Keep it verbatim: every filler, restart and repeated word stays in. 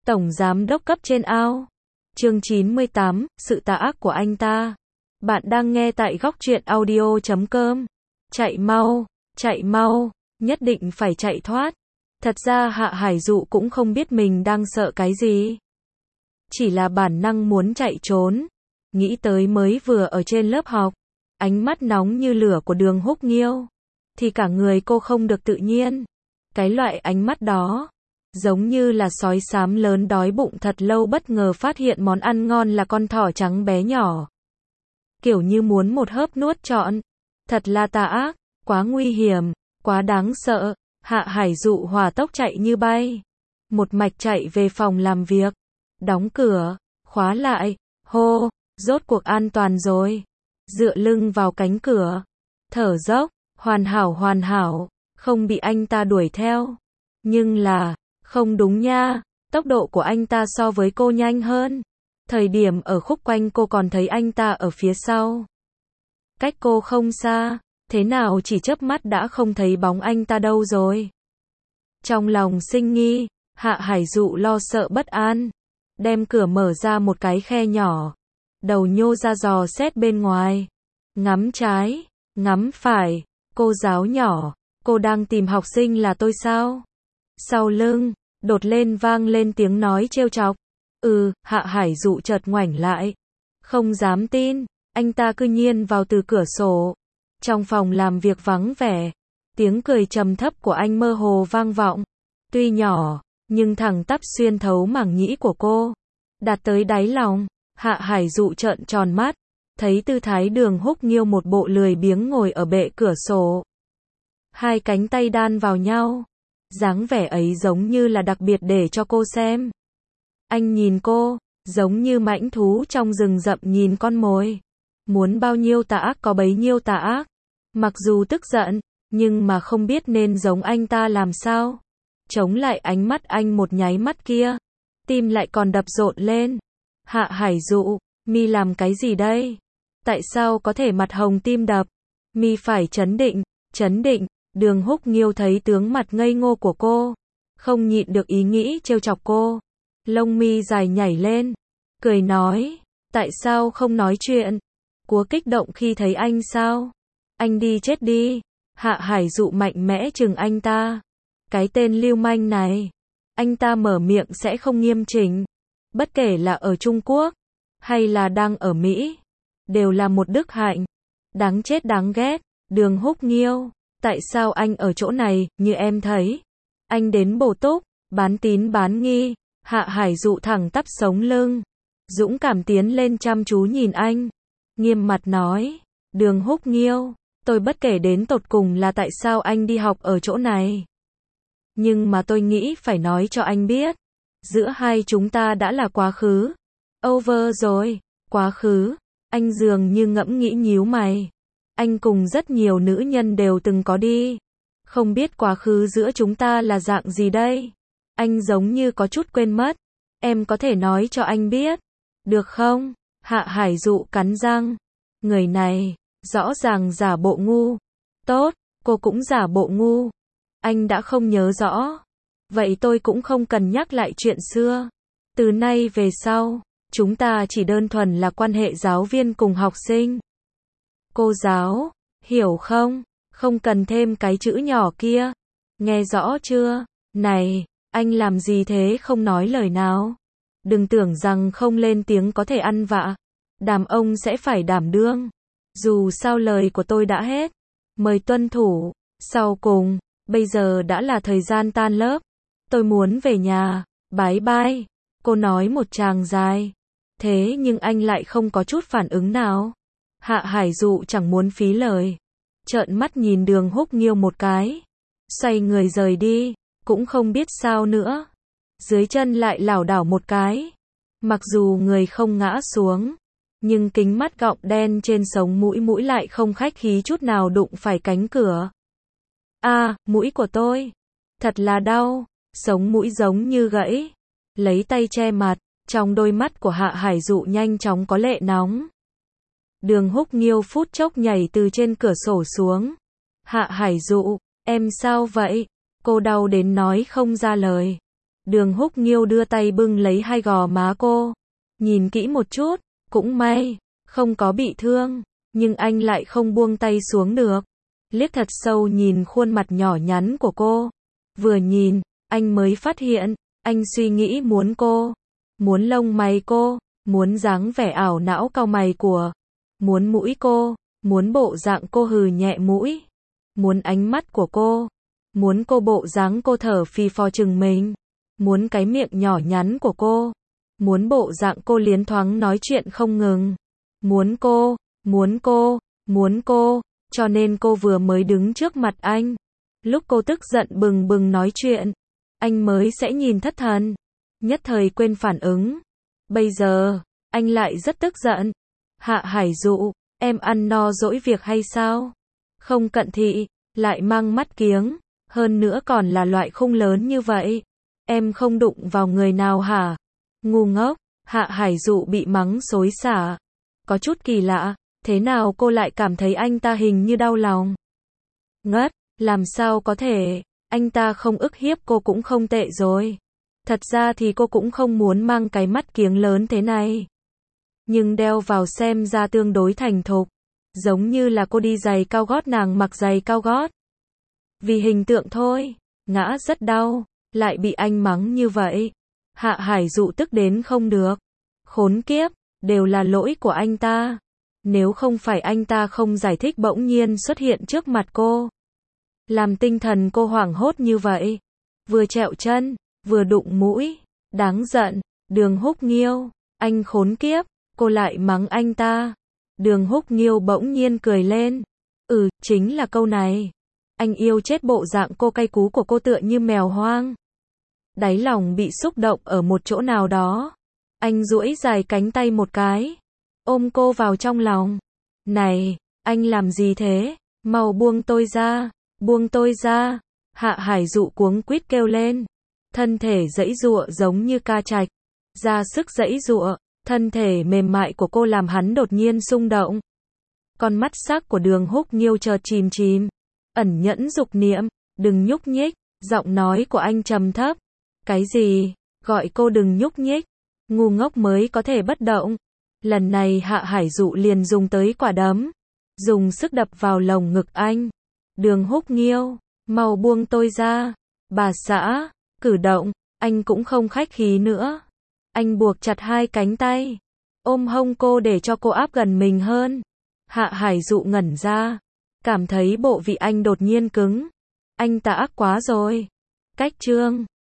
Tổng giám đốc cấp trên ao. Chương chín mươi tám, sự tà ác của anh ta. Bạn đang nghe tại góc truyện audio chấm com. Chạy mau, chạy mau, nhất định phải chạy thoát. Thật ra Hạ Hải Dụ cũng không biết mình đang sợ cái gì. Chỉ là bản năng muốn chạy trốn. Nghĩ tới mới vừa ở trên lớp học, ánh mắt nóng như lửa của Đường Húc Nghiêu, thì cả người cô không được tự nhiên. Cái loại ánh mắt đó, giống như là sói xám lớn đói bụng thật lâu bất ngờ phát hiện món ăn ngon là con thỏ trắng bé nhỏ. Kiểu như muốn một hớp nuốt trọn. Thật là tà ác, quá nguy hiểm, quá đáng sợ. Hạ Hải Dụ hỏa tốc chạy như bay. Một mạch chạy về phòng làm việc. Đóng cửa, khóa lại, hô, rốt cuộc an toàn rồi. Dựa lưng vào cánh cửa. Thở dốc, hoàn hảo hoàn hảo, không bị anh ta đuổi theo. Nhưng là, không đúng nha, tốc độ của anh ta so với cô nhanh hơn. Thời điểm ở khúc quanh cô còn thấy anh ta ở phía sau. Cách cô không xa, thế nào chỉ chớp mắt đã không thấy bóng anh ta đâu rồi. Trong lòng sinh nghi, Hạ Hải Dụ lo sợ bất an. Đem cửa mở ra một cái khe nhỏ. Đầu nhô ra dò xét bên ngoài. Ngắm trái, ngắm phải, cô giáo nhỏ, cô đang tìm học sinh là tôi sao? Sau lưng, đột lên vang lên tiếng nói trêu chọc. Ừ, Hạ Hải Dụ chợt ngoảnh lại. Không dám tin, anh ta cư nhiên vào từ cửa sổ. Trong phòng làm việc vắng vẻ, tiếng cười trầm thấp của anh mơ hồ vang vọng. Tuy nhỏ, nhưng thẳng tắp xuyên thấu màng nhĩ của cô. Đạt tới đáy lòng, Hạ Hải Dụ trợn tròn mắt. Thấy tư thái Đường Húc Nghiêu một bộ lười biếng ngồi ở bệ cửa sổ. Hai cánh tay đan vào nhau. Dáng vẻ ấy giống như là đặc biệt để cho cô xem. Anh nhìn cô, giống như mãnh thú trong rừng rậm nhìn con mồi. Muốn bao nhiêu tà ác có bấy nhiêu tà ác. Mặc dù tức giận, nhưng mà không biết nên giống anh ta làm sao. Chống lại ánh mắt anh một nháy mắt kia. Tim lại còn đập rộn lên. Hạ Hải Dụ, mi làm cái gì đây? Tại sao có thể mặt hồng tim đập? Mi phải trấn định, trấn định. Đường Húc Nghiêu thấy tướng mặt ngây ngô của cô, không nhịn được ý nghĩ trêu chọc cô. Lông mi dài nhảy lên, cười nói, tại sao không nói chuyện? Cúa kích động khi thấy anh sao? Anh đi chết đi. Hạ Hải Dụ mạnh mẽ chừng anh ta. Cái tên lưu manh này, anh ta mở miệng sẽ không nghiêm chỉnh. Bất kể là ở Trung Quốc, hay là đang ở Mỹ, đều là một đức hạnh. Đáng chết đáng ghét. Đường Húc Nghiêu, tại sao anh ở chỗ này, như em thấy? Anh đến bổ túc, bán tín bán nghi. Hạ Hải Dụ thẳng tắp sống lưng, dũng cảm tiến lên chăm chú nhìn anh. Nghiêm mặt nói, Đường Húc Nghiêu, tôi bất kể đến tột cùng là tại sao anh đi học ở chỗ này. Nhưng mà tôi nghĩ phải nói cho anh biết. Giữa hai chúng ta đã là quá khứ. Over rồi, quá khứ. Anh dường như ngẫm nghĩ nhíu mày. Anh cùng rất nhiều nữ nhân đều từng có đi. Không biết quá khứ giữa chúng ta là dạng gì đây? Anh giống như có chút quên mất. Em có thể nói cho anh biết. Được không? Hạ Hải Dụ cắn răng. Người này, rõ ràng giả bộ ngu. Tốt, cô cũng giả bộ ngu. Anh đã không nhớ rõ. Vậy tôi cũng không cần nhắc lại chuyện xưa. Từ nay về sau, chúng ta chỉ đơn thuần là quan hệ giáo viên cùng học sinh. Cô giáo, hiểu không? Không cần thêm cái chữ nhỏ kia. Nghe rõ chưa? Này, anh làm gì thế không nói lời nào? Đừng tưởng rằng không lên tiếng có thể ăn vạ. Đàm ông sẽ phải đảm đương. Dù sao lời của tôi đã hết. Mời tuân thủ. Sau cùng, bây giờ đã là thời gian tan lớp. Tôi muốn về nhà. Bye bye. Cô nói một tràng dài. Thế nhưng anh lại không có chút phản ứng nào. Hạ Hải Dụ chẳng muốn phí lời. Trợn mắt nhìn Đường Húc Nghiêu một cái. Xoay người rời đi. Cũng không biết sao nữa. Dưới chân lại lảo đảo một cái. Mặc dù người không ngã xuống. Nhưng kính mắt gọng đen trên sống mũi mũi lại không khách khí chút nào đụng phải cánh cửa. À, mũi của tôi. Thật là đau. Sống mũi giống như gãy. Lấy tay che mặt. Trong đôi mắt của Hạ Hải Dụ nhanh chóng có lệ nóng. Đường Húc Nghiêu phút chốc nhảy từ trên cửa sổ xuống. Hạ Hải Dụ, em sao vậy? Cô đau đến nói không ra lời. Đường Húc Nghiêu đưa tay bưng lấy hai gò má cô. Nhìn kỹ một chút, cũng may, không có bị thương, nhưng anh lại không buông tay xuống được. Liếc thật sâu nhìn khuôn mặt nhỏ nhắn của cô. Vừa nhìn, anh mới phát hiện, anh suy nghĩ muốn cô, muốn lông mày cô, muốn dáng vẻ ảo não cau mày của, muốn mũi cô, muốn bộ dạng cô hừ nhẹ mũi, muốn ánh mắt của cô, muốn cô bộ dáng cô thở phì phò chừng mình, muốn cái miệng nhỏ nhắn của cô, muốn bộ dạng cô liến thoáng nói chuyện không ngừng, muốn cô, muốn cô, muốn cô, cho nên cô vừa mới đứng trước mặt anh. Lúc cô tức giận bừng bừng nói chuyện, anh mới sẽ nhìn thất thần, nhất thời quên phản ứng. Bây giờ, anh lại rất tức giận. Hạ Hải Dụ, em ăn no dỗi việc hay sao? Không cận thị, lại mang mắt kiếng, hơn nữa còn là loại khung lớn như vậy. Em không đụng vào người nào hả? Ngu ngốc, Hạ Hải Dụ bị mắng xối xả. Có chút kỳ lạ, thế nào cô lại cảm thấy anh ta hình như đau lòng? Ngất, làm sao có thể, anh ta không ức hiếp cô cũng không tệ rồi. Thật ra thì cô cũng không muốn mang cái mắt kiếng lớn thế này. Nhưng đeo vào xem ra tương đối thành thục. Giống như là cô đi giày cao gót nàng mặc giày cao gót. Vì hình tượng thôi, ngã rất đau, lại bị anh mắng như vậy. Hạ Hải Dụ tức đến không được. Khốn kiếp, đều là lỗi của anh ta. Nếu không phải anh ta không giải thích bỗng nhiên xuất hiện trước mặt cô. Làm tinh thần cô hoảng hốt như vậy. Vừa trẹo chân, vừa đụng mũi. Đáng giận, Đường Húc Nghiêu, anh khốn kiếp, cô lại mắng anh ta. Đường Húc Nghiêu bỗng nhiên cười lên. Ừ, chính là câu này. Anh yêu chết bộ dạng cô cay cú của cô tựa như mèo hoang. Đáy lòng bị xúc động ở một chỗ nào đó. Anh duỗi dài cánh tay một cái. Ôm cô vào trong lòng. Này, anh làm gì thế? Mau buông tôi ra. Buông tôi ra. Hạ Hải Dụ cuống quýt kêu lên. Thân thể giãy giụa giống như ca trạch. Ra sức giãy giụa. Thân thể mềm mại của cô làm hắn đột nhiên xung động. Con mắt sắc của Đường Húc Nghiêu chợt chìm chìm. Ẩn nhẫn dục niệm. Đừng nhúc nhích. Giọng nói của anh trầm thấp. Cái gì? Gọi cô đừng nhúc nhích. Ngu ngốc mới có thể bất động. Lần này Hạ Hải Dụ liền dùng tới quả đấm. Dùng sức đập vào lồng ngực anh. Đường Húc Nghiêu, mau buông tôi ra. Bà xã, cử động, anh cũng không khách khí nữa. Anh buộc chặt hai cánh tay. Ôm hông cô để cho cô áp gần mình hơn. Hạ Hải Dụ ngẩn ra. Cảm thấy bộ vị anh đột nhiên cứng. Anh ta ác quá rồi. Cách chương